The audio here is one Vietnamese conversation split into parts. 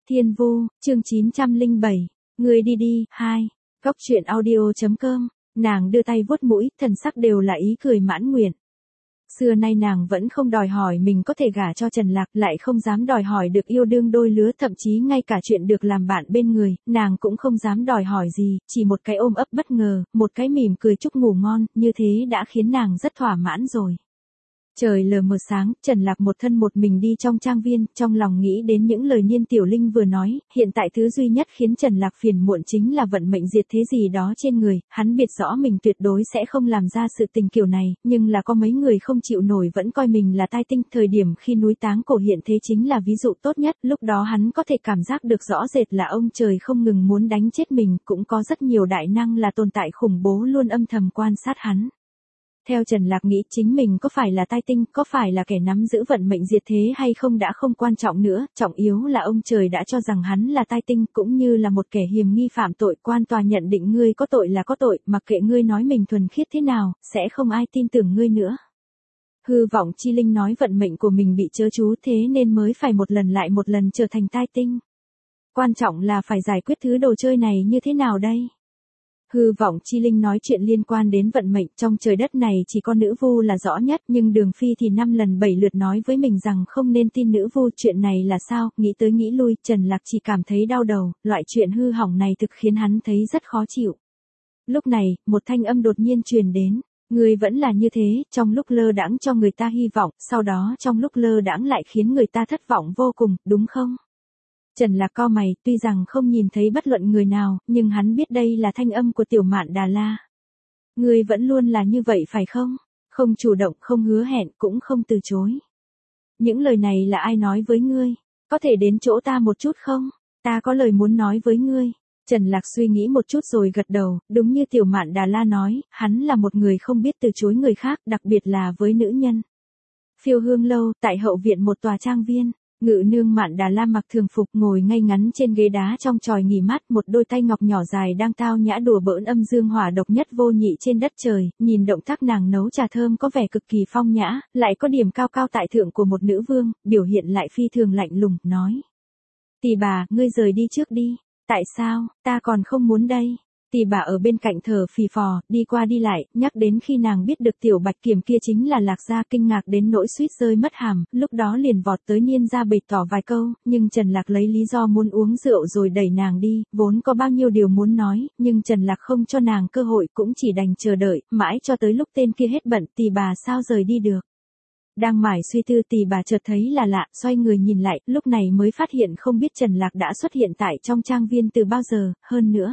Thiên Vu, chương 907, người đi đi, 2, Góc truyện audio.com, nàng đưa tay vuốt mũi, thần sắc đều là ý cười mãn nguyện. Xưa nay nàng vẫn không đòi hỏi mình có thể gả cho Trần Lạc, lại không dám đòi hỏi được yêu đương đôi lứa, thậm chí ngay cả chuyện được làm bạn bên người, nàng cũng không dám đòi hỏi gì, chỉ một cái ôm ấp bất ngờ, một cái mỉm cười chúc ngủ ngon, như thế đã khiến nàng rất thỏa mãn rồi. Trời lờ mờ sáng, Trần Lạc một thân một mình đi trong trang viên, trong lòng nghĩ đến những lời Niên Tiểu Linh vừa nói, hiện tại thứ duy nhất khiến Trần Lạc phiền muộn chính là vận mệnh diệt thế gì đó trên người, hắn biết rõ mình tuyệt đối sẽ không làm ra sự tình kiểu này, nhưng là có mấy người không chịu nổi vẫn coi mình là tai tinh, thời điểm khi núi Táng Cổ hiện thế chính là ví dụ tốt nhất, lúc đó hắn có thể cảm giác được rõ rệt là ông trời không ngừng muốn đánh chết mình, cũng có rất nhiều đại năng là tồn tại khủng bố luôn âm thầm quan sát hắn. Theo Trần Lạc nghĩ chính mình có phải là tai tinh, có phải là kẻ nắm giữ vận mệnh diệt thế hay không đã không quan trọng nữa, trọng yếu là ông trời đã cho rằng hắn là tai tinh cũng như là một kẻ hiềm nghi phạm tội, quan tòa nhận định ngươi có tội là có tội, mặc kệ ngươi nói mình thuần khiết thế nào, sẽ không ai tin tưởng ngươi nữa. Hư vọng chi linh nói vận mệnh của mình bị chớ chú thế nên mới phải một lần lại một lần trở thành tai tinh. Quan trọng là phải giải quyết thứ đồ chơi này như thế nào đây? Hư vọng chi linh nói chuyện liên quan đến vận mệnh, trong trời đất này chỉ có nữ vu là rõ nhất, nhưng Đường Phi thì 5 lần 7 lượt nói với mình rằng không nên tin nữ vu, chuyện này là sao, nghĩ tới nghĩ lui, Trần Lạc chỉ cảm thấy đau đầu, loại chuyện hư hỏng này thực khiến hắn thấy rất khó chịu. Lúc này, một thanh âm đột nhiên truyền đến, người vẫn là như thế, trong lúc lơ đãng cho người ta hy vọng, sau đó trong lúc lơ đãng lại khiến người ta thất vọng vô cùng, đúng không? Trần Lạc cau mày, tuy rằng không nhìn thấy bất luận người nào, nhưng hắn biết đây là thanh âm của Tiểu Mạn Đà La. Ngươi vẫn luôn là như vậy phải không? Không chủ động, không hứa hẹn, cũng không từ chối. Những lời này là ai nói với ngươi? Có thể đến chỗ ta một chút không? Ta có lời muốn nói với ngươi. Trần Lạc suy nghĩ một chút rồi gật đầu, đúng như Tiểu Mạn Đà La nói, hắn là một người không biết từ chối người khác, đặc biệt là với nữ nhân. Phiêu Hương Lâu, tại hậu viện một tòa trang viên. Ngự nương Mạn Đà La mặc thường phục ngồi ngay ngắn trên ghế đá trong chòi nghỉ mát, một đôi tay ngọc nhỏ dài đang tao nhã đùa bỡn âm dương hỏa độc nhất vô nhị trên đất trời, nhìn động tác nàng nấu trà thơm có vẻ cực kỳ phong nhã, lại có điểm cao cao tại thượng của một nữ vương, biểu hiện lại phi thường lạnh lùng, nói. Tỷ bà, ngươi rời đi trước đi. Tại sao, ta còn không muốn đây. Tỷ bà ở bên cạnh thở phì phò, đi qua đi lại, nhắc đến khi nàng biết được Tiểu Bạch Kiểm kia chính là Lạc Gia, kinh ngạc đến nỗi suýt rơi mất hàm, lúc đó liền vọt tới Niên gia bày tỏ vài câu, nhưng Trần Lạc lấy lý do muốn uống rượu rồi đẩy nàng đi, vốn có bao nhiêu điều muốn nói, nhưng Trần Lạc không cho nàng cơ hội, cũng chỉ đành chờ đợi, mãi cho tới lúc tên kia hết bận, tỷ bà sao rời đi được. Đang mải suy tư tỷ bà chợt thấy là lạ, xoay người nhìn lại, lúc này mới phát hiện không biết Trần Lạc đã xuất hiện tại trong trang viên từ bao giờ, hơn nữa.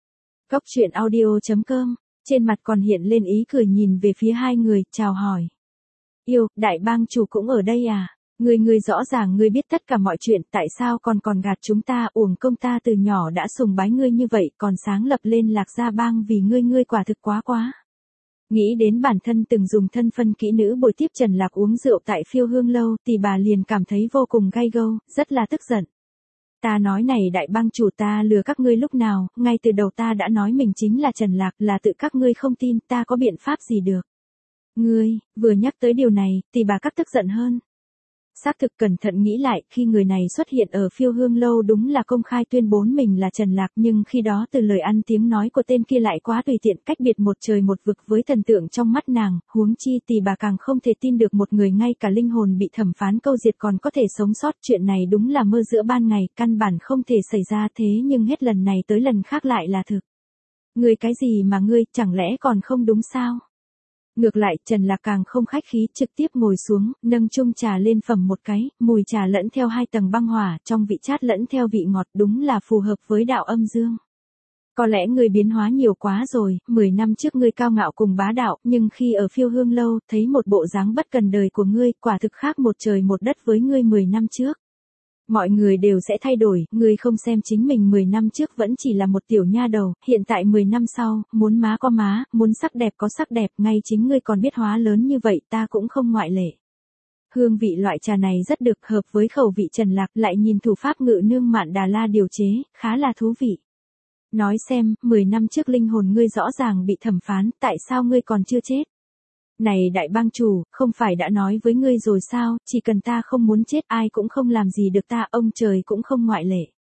Góc truyện audio.com, trên mặt còn hiện lên ý cười nhìn về phía hai người, chào hỏi. Yêu, đại bang chủ cũng ở đây à? Ngươi rõ ràng ngươi biết tất cả mọi chuyện, tại sao còn gạt chúng ta, uổng công ta từ nhỏ đã sùng bái ngươi như vậy, còn sáng lập lên Lạc Gia bang vì ngươi quả thực quá. Nghĩ đến bản thân từng dùng thân phân kỹ nữ bồi tiếp Trần Lạc uống rượu tại Phiêu Hương Lâu, thì bà liền cảm thấy vô cùng gay gâu, rất là tức giận. Ta nói này đại bang chủ, ta lừa các ngươi lúc nào, ngay từ đầu ta đã nói mình chính là Trần Lạc, là tự các ngươi không tin, ta có biện pháp gì được. Ngươi, vừa nhắc tới điều này, thì bà cắt tức giận hơn. Xác thực cẩn thận nghĩ lại, khi người này xuất hiện ở Phiêu Hương Lâu đúng là công khai tuyên bố mình là Trần Lạc, nhưng khi đó từ lời ăn tiếng nói của tên kia lại quá tùy tiện, cách biệt một trời một vực với thần tượng trong mắt nàng, huống chi thì bà càng không thể tin được một người ngay cả linh hồn bị thẩm phán câu diệt còn có thể sống sót, chuyện này đúng là mơ giữa ban ngày, căn bản không thể xảy ra, thế nhưng hết lần này tới lần khác lại là thực. Ngươi cái gì mà ngươi, chẳng lẽ còn không đúng sao? Ngược lại, Trần Lạc càng không khách khí, trực tiếp ngồi xuống, nâng chung trà lên phẩm một cái, mùi trà lẫn theo 2 tầng băng hỏa, trong vị chát lẫn theo vị ngọt, đúng là phù hợp với đạo âm dương. Có lẽ ngươi biến hóa nhiều quá rồi, 10 năm trước ngươi cao ngạo cùng bá đạo, nhưng khi ở Phiêu Hương Lâu, thấy một bộ dáng bất cần đời của ngươi, quả thực khác một trời một đất với ngươi 10 năm trước. Mọi người đều sẽ thay đổi, ngươi không xem chính mình 10 năm trước vẫn chỉ là một tiểu nha đầu, hiện tại 10 năm sau, muốn má có má, muốn sắc đẹp có sắc đẹp, ngay chính ngươi còn biết hóa lớn như vậy, ta cũng không ngoại lệ. Hương vị loại trà này rất được, hợp với khẩu vị Trần Lạc, lại nhìn thủ pháp ngự nương Mạn Đà La điều chế, khá là thú vị. Nói xem, 10 năm trước linh hồn ngươi rõ ràng bị thẩm phán, tại sao ngươi còn chưa chết? Này đại bang chủ, không phải đã nói với ngươi rồi sao, chỉ cần ta không muốn chết ai cũng không làm gì được ta, ông trời cũng không ngoại lệ.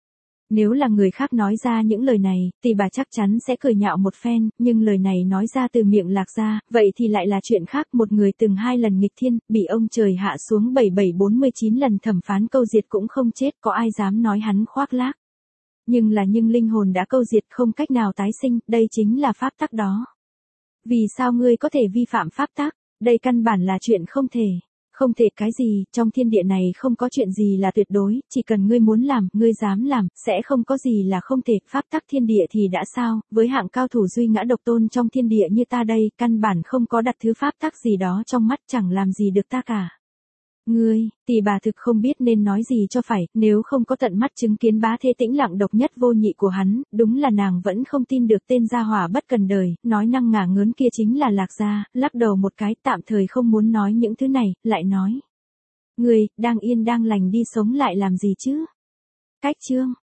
Nếu là người khác nói ra những lời này, thì bà chắc chắn sẽ cười nhạo một phen, nhưng lời này nói ra từ miệng Lạc Gia, vậy thì lại là chuyện khác. Một người từng 2 lần nghịch thiên, bị ông trời hạ xuống 7749 lần thẩm phán câu diệt cũng không chết, có ai dám nói hắn khoác lác. Nhưng linh hồn đã câu diệt không cách nào tái sinh, đây chính là pháp tắc đó. Vì sao ngươi có thể vi phạm pháp tắc? Đây căn bản là chuyện không thể. Không thể cái gì, trong thiên địa này không có chuyện gì là tuyệt đối, chỉ cần ngươi muốn làm, ngươi dám làm, sẽ không có gì là không thể. Pháp tắc thiên địa thì đã sao, với hạng cao thủ duy ngã độc tôn trong thiên địa như ta đây, căn bản không có đặt thứ pháp tắc gì đó trong mắt, chẳng làm gì được ta cả. Ngươi, tỷ bà thực không biết nên nói gì cho phải, nếu không có tận mắt chứng kiến bá thế tĩnh lặng độc nhất vô nhị của hắn, đúng là nàng vẫn không tin được tên gia hỏa bất cần đời, nói năng ngả ngớn kia chính là Lạc Gia, lắc đầu một cái, tạm thời không muốn nói những thứ này, lại nói. Ngươi, đang yên đang lành đi sống lại làm gì chứ? Cách chương.